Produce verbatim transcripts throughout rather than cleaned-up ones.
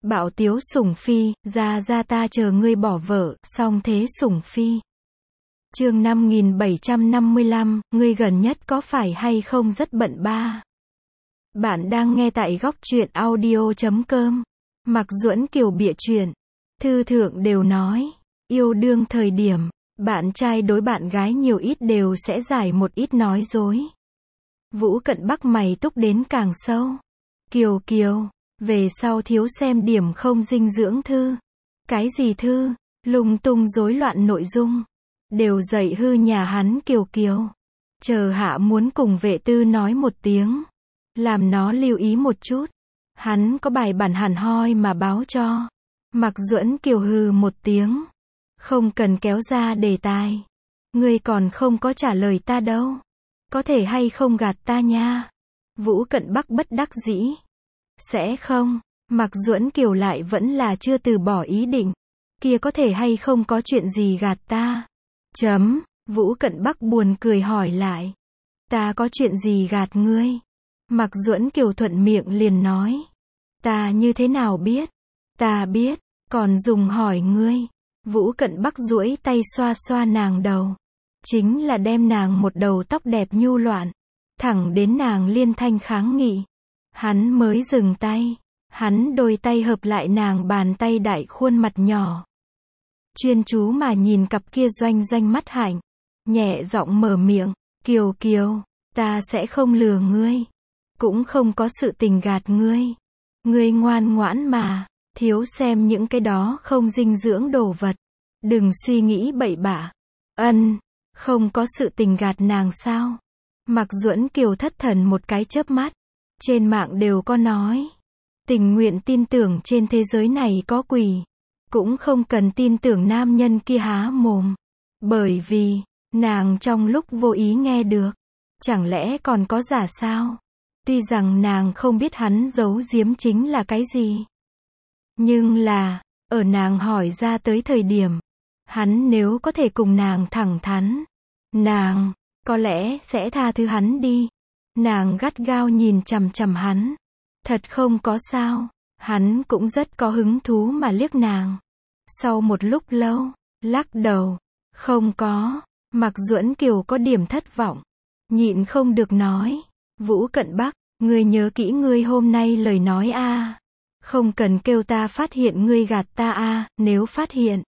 Bảo Tiếu Sủng Phi, ra ra ta chờ ngươi bỏ vợ, song thế Sủng Phi. Chương năm nghìn bảy trăm năm mươi lăm, ngươi gần nhất có phải hay không rất bận ba. Bạn đang nghe tại góc truyện audio chấm com. Mạc Duẫn Kiều bịa chuyện. Thư thượng đều nói, yêu đương thời điểm, bạn trai đối bạn gái nhiều ít đều sẽ giải một ít nói dối. Vũ Cận Bắc mày túc đến càng sâu. Kiều Kiều, về sau thiếu xem điểm không dinh dưỡng thư. Cái gì thư, lung tung rối loạn nội dung. Đều dạy hư nhà hắn Kiều Kiều. Chờ hạ muốn cùng vệ tư nói một tiếng. Làm nó lưu ý một chút. Hắn có bài bản hẳn hoi mà báo cho. Mạc Duẫn Kiều hừ một tiếng. Không cần kéo ra đề tài. Ngươi còn không có trả lời ta đâu. Có thể hay không gạt ta nha. Vũ Cận Bắc bất đắc dĩ. Sẽ không. Mạc Duẫn Kiều lại vẫn là chưa từ bỏ ý định. Kia có thể hay không có chuyện gì gạt ta. Chấm. Vũ Cận Bắc buồn cười hỏi lại. Ta có chuyện gì gạt ngươi? Mạc Duẫn Kiều thuận miệng liền nói. Ta như thế nào biết? Ta biết. Còn dùng hỏi ngươi. Vũ Cận Bắc duỗi tay xoa xoa nàng đầu. Chính là đem nàng một đầu tóc đẹp nhu loạn. Thẳng đến nàng liên thanh kháng nghị. Hắn mới dừng tay. Hắn đôi tay hợp lại nàng bàn tay đại khuôn mặt nhỏ. Chuyên chú mà nhìn cặp kia doanh doanh mắt hạnh. Nhẹ giọng mở miệng. Kiều Kiều, ta sẽ không lừa ngươi. Cũng không có sự tình gạt ngươi. Ngươi ngoan ngoãn mà. Thiếu xem những cái đó không dinh dưỡng đồ vật. Đừng suy nghĩ bậy bạ. Ân, không có sự tình gạt nàng sao? Mạc Duẫn Kiều thất thần một cái chớp mắt. Trên mạng đều có nói. Tình nguyện tin tưởng trên thế giới này có quỷ. Cũng không cần tin tưởng nam nhân kia há mồm. Bởi vì, nàng trong lúc vô ý nghe được. Chẳng lẽ còn có giả sao? Tuy rằng nàng không biết hắn giấu giếm chính là cái gì. Nhưng là, ở nàng hỏi ra tới thời điểm. Hắn nếu có thể cùng nàng thẳng thắn. Nàng, có lẽ sẽ tha thứ hắn đi. Nàng gắt gao nhìn chằm chằm hắn. Thật không có sao. Hắn cũng rất có hứng thú mà liếc nàng. Sau một lúc lâu, lắc đầu. Không có. Mạc Duẫn Kiều có điểm thất vọng. Nhịn không được nói. Vũ Cận Bắc, ngươi nhớ kỹ ngươi hôm nay lời nói a. À. Không cần kêu ta phát hiện ngươi gạt ta a. À. Nếu phát hiện.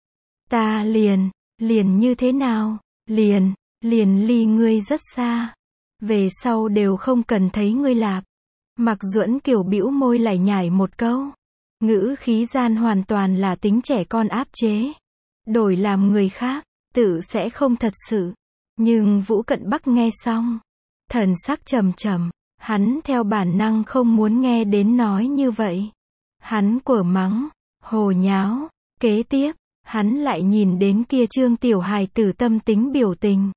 Ta liền. Liền như thế nào? Liền. Liền ly ngươi rất xa. Về sau đều không cần thấy ngươi lạp. Mạc Duẫn Kiều bĩu môi lải nhải một câu. Ngữ khí gian hoàn toàn là tính trẻ con áp chế. Đổi làm người khác, tự sẽ không thật sự. Nhưng Vũ Cận Bắc nghe xong. Thần sắc trầm trầm. Hắn theo bản năng không muốn nghe đến nói như vậy. Hắn quở mắng. Hồ nháo. Kế tiếp, hắn lại nhìn đến kia Trương tiểu hài tử tâm tính biểu tình.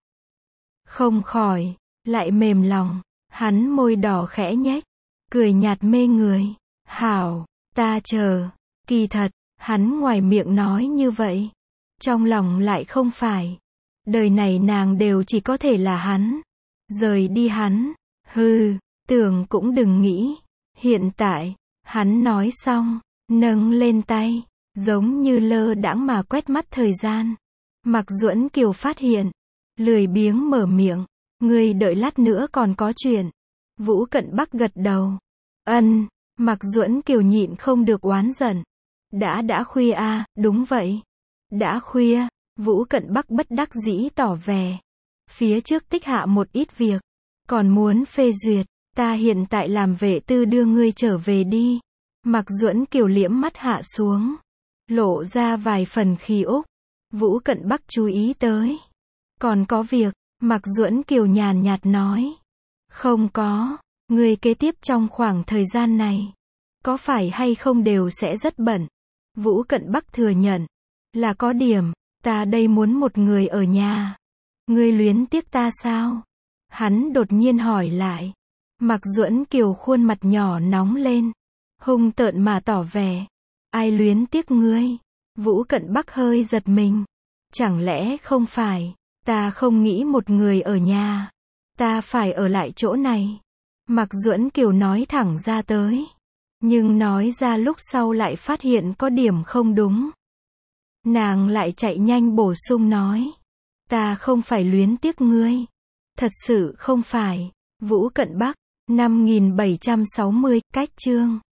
Không khỏi. Lại mềm lòng. Hắn môi đỏ khẽ nhếch. Cười nhạt mê người. Hảo. Ta chờ. Kỳ thật, hắn ngoài miệng nói như vậy. Trong lòng lại không phải. Đời này nàng đều chỉ có thể là hắn. Rời đi hắn. Hừ, tưởng cũng đừng nghĩ. Hiện tại, hắn nói xong, nâng lên tay. Giống như lơ đãng mà quét mắt thời gian. Mạc Duẫn Kiều phát hiện. Lười biếng mở miệng. Ngươi đợi lát nữa còn có chuyện. Vũ Cận Bắc gật đầu. Ân. Mạc Duẫn Kiều nhịn không được oán giận. Đã đã khuya a, à, đúng vậy. Đã khuya. Vũ Cận Bắc bất đắc dĩ tỏ vẻ. Phía trước tích hạ một ít việc. Còn muốn phê duyệt. Ta hiện tại làm vệ tư đưa ngươi trở về đi. Mạc Duẫn Kiều liễm mắt hạ xuống. Lộ ra vài phần khí úc. Vũ Cận Bắc chú ý tới. Còn có việc. Mạc Duẫn Kiều nhàn nhạt nói. Không có. Ngươi kế tiếp trong khoảng thời gian này. Có phải hay không đều sẽ rất bận. Vũ Cận Bắc thừa nhận. Là có điểm. Ta đây muốn một người ở nhà. Ngươi luyến tiếc ta sao? Hắn đột nhiên hỏi lại. Mạc Duẫn Kiều khuôn mặt nhỏ nóng lên. Hung tợn mà tỏ vẻ. Ai luyến tiếc ngươi? Vũ Cận Bắc hơi giật mình. Chẳng lẽ không phải. Ta không nghĩ một người ở nhà. Ta phải ở lại chỗ này. Mạc Duẫn Kiều nói thẳng ra tới. Nhưng nói ra lúc sau lại phát hiện có điểm không đúng. Nàng lại chạy nhanh bổ sung nói. Ta không phải luyến tiếc ngươi. Thật sự không phải. Vũ Cận Bắc, năm nghìn bảy trăm sáu mươi, cách chương.